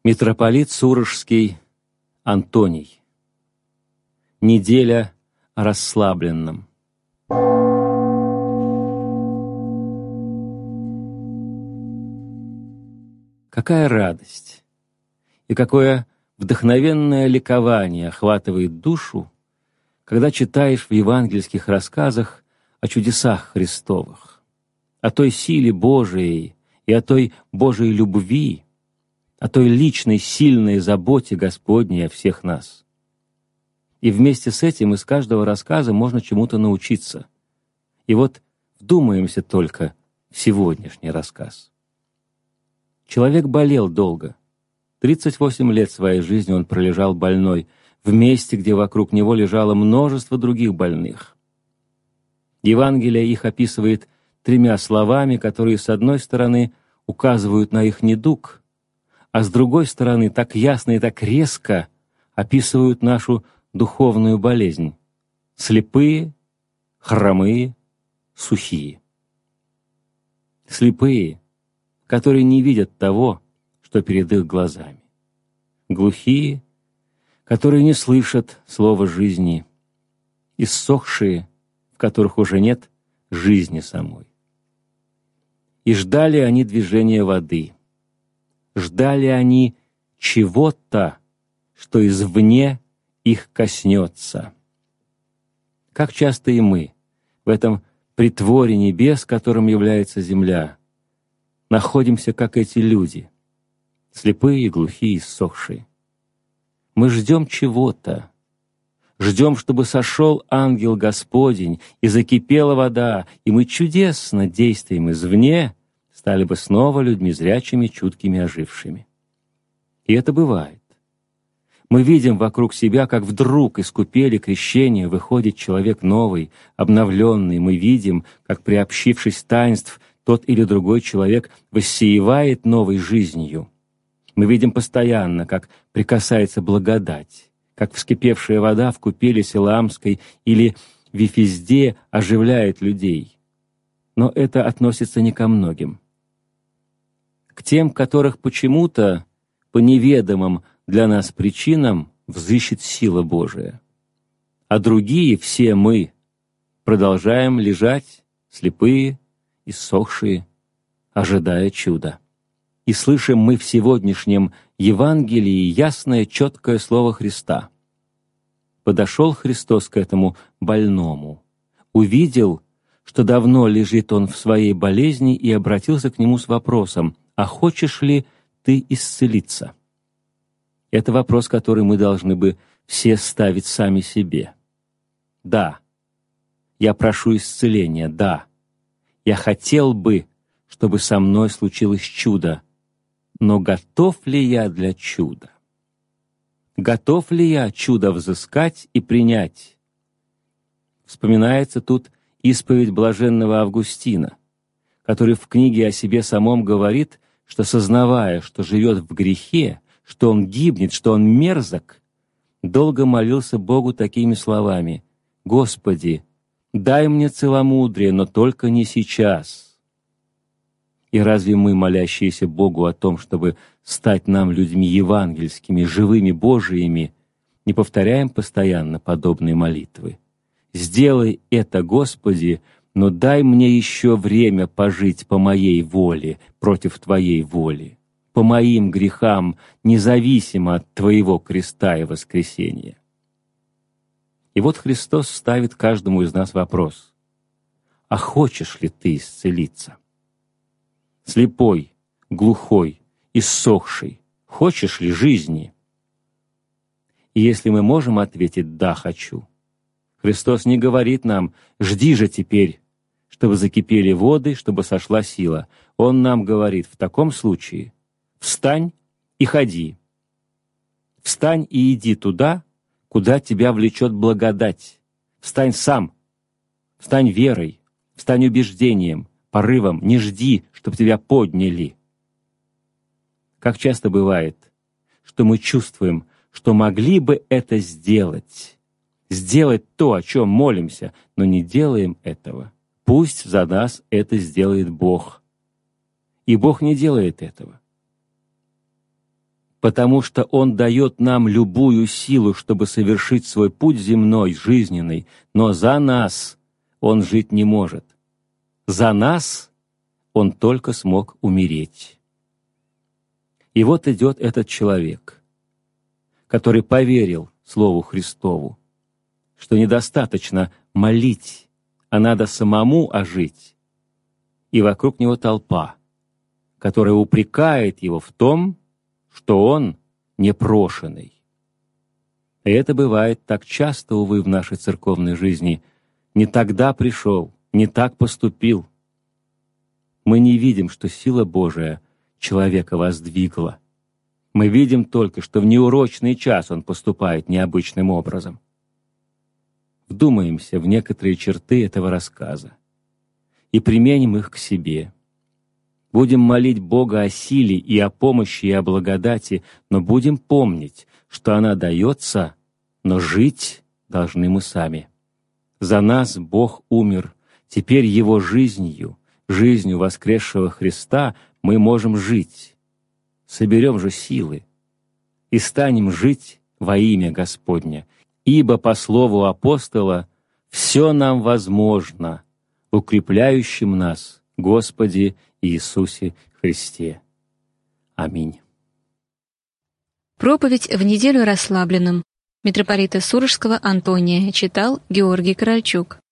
Митрополит Сурожский Антоний. Неделя о расслабленном. Какая радость и какое вдохновенное ликование охватывает душу, когда читаешь в евангельских рассказах о чудесах Христовых, о той силе Божией и о той Божией любви, о той личной сильной заботе Господней о всех нас. И вместе с этим из каждого рассказа можно чему-то научиться. И вот вдумаемся только в сегодняшний рассказ. Человек болел долго. 38 лет своей жизни он пролежал больной, в месте, где вокруг него лежало множество других больных. Евангелие их описывает 3 словами, которые, с одной стороны, указывают на их недуг, а с другой стороны, так ясно и так резко описывают нашу духовную болезнь. Слепые, хромые, сухие. Слепые, которые не видят того, что перед их глазами. Глухие, которые не слышат слова жизни. Иссохшие, в которых уже нет жизни самой. И ждали они движения воды. Ждали они чего-то, что извне их коснется. Как часто и мы в этом притворе небес, которым является земля, находимся, как эти люди, слепые, глухие, иссохшие. Мы ждем чего-то. Ждем, чтобы сошел ангел Господень, и закипела вода, и мы чудесно действуем извне, стали бы снова людьми зрячими, чуткими, ожившими. И это бывает. Мы видим вокруг себя, как вдруг из купели крещения выходит человек новый, обновленный. Мы видим, как, приобщившись таинств, тот или другой человек воссеивает новой жизнью. Мы видим постоянно, как прикасается благодать, как вскипевшая вода в купели Силаамской или Вифизде оживляет людей. Но это относится не ко многим. К тем, которых почему-то, по неведомым для нас причинам, взыщет сила Божия. А другие, все мы, продолжаем лежать, слепые, иссохшие, ожидая чуда. И слышим мы в сегодняшнем Евангелии ясное, четкое слово Христа. Подошел Христос к этому больному, увидел, что давно лежит он в своей болезни, и обратился к нему с вопросом: «А хочешь ли ты исцелиться?» Это вопрос, который мы должны бы все ставить сами себе. Да, я прошу исцеления, да, я хотел бы, чтобы со мной случилось чудо, но готов ли я для чуда? Готов ли я чудо взыскать и принять? Вспоминается тут исповедь блаженного Августина, который в книге о себе самом говорит, что, сознавая, что живет в грехе, что он гибнет, что он мерзок, долго молился Богу такими словами: «Господи, дай мне целомудрие, но только не сейчас». И разве мы, молящиеся Богу о том, чтобы стать нам людьми евангельскими, живыми Божиими, не повторяем постоянно подобные молитвы? «Сделай это, Господи, но дай мне еще время пожить по моей воле против Твоей воли, по моим грехам, независимо от Твоего креста и воскресения». И вот Христос ставит каждому из нас вопрос: «А хочешь ли ты исцелиться?» Слепой, глухой, иссохший, хочешь ли жизни? И если мы можем ответить «да, хочу», Христос не говорит нам «жди же теперь, чтобы закипели воды, чтобы сошла сила». Он нам говорит в таком случае: «Встань и ходи. Встань и иди туда, куда тебя влечет благодать. Встань сам, встань верой, встань убеждением, порывом, не жди, чтоб тебя подняли». Как часто бывает, что мы чувствуем, что могли бы это сделать то, о чем молимся, но не делаем этого. Пусть за нас это сделает Бог. И Бог не делает этого. потому что Он дает нам любую силу, чтобы совершить свой путь земной, жизненный, но за нас Он жить не может. За нас Он только смог умереть. И вот идет этот человек, который поверил Слову Христову, что недостаточно молить, а надо самому ожить. И вокруг него толпа, которая упрекает его в том, что он непрошенный. И это бывает так часто, увы, в нашей церковной жизни. Не тогда пришел, не так поступил. Мы не видим, что сила Божия человека воздвигла. Мы видим только, что в неурочный час он поступает необычным образом. Вдумаемся в некоторые черты этого рассказа и применим их к себе. Будем молить Бога о силе и о помощи и о благодати, но будем помнить, что она дается, но жить должны мы сами. За нас Бог умер, теперь Его жизнью воскресшего Христа мы можем жить. Соберем же силы и станем жить во имя Господне, ибо по слову апостола «все нам возможно, укрепляющим нас, Господи Иисусе Христе». Аминь. Проповедь в неделю расслабленным. Митрополита Сурожского Антония читал Георгий Корольчук.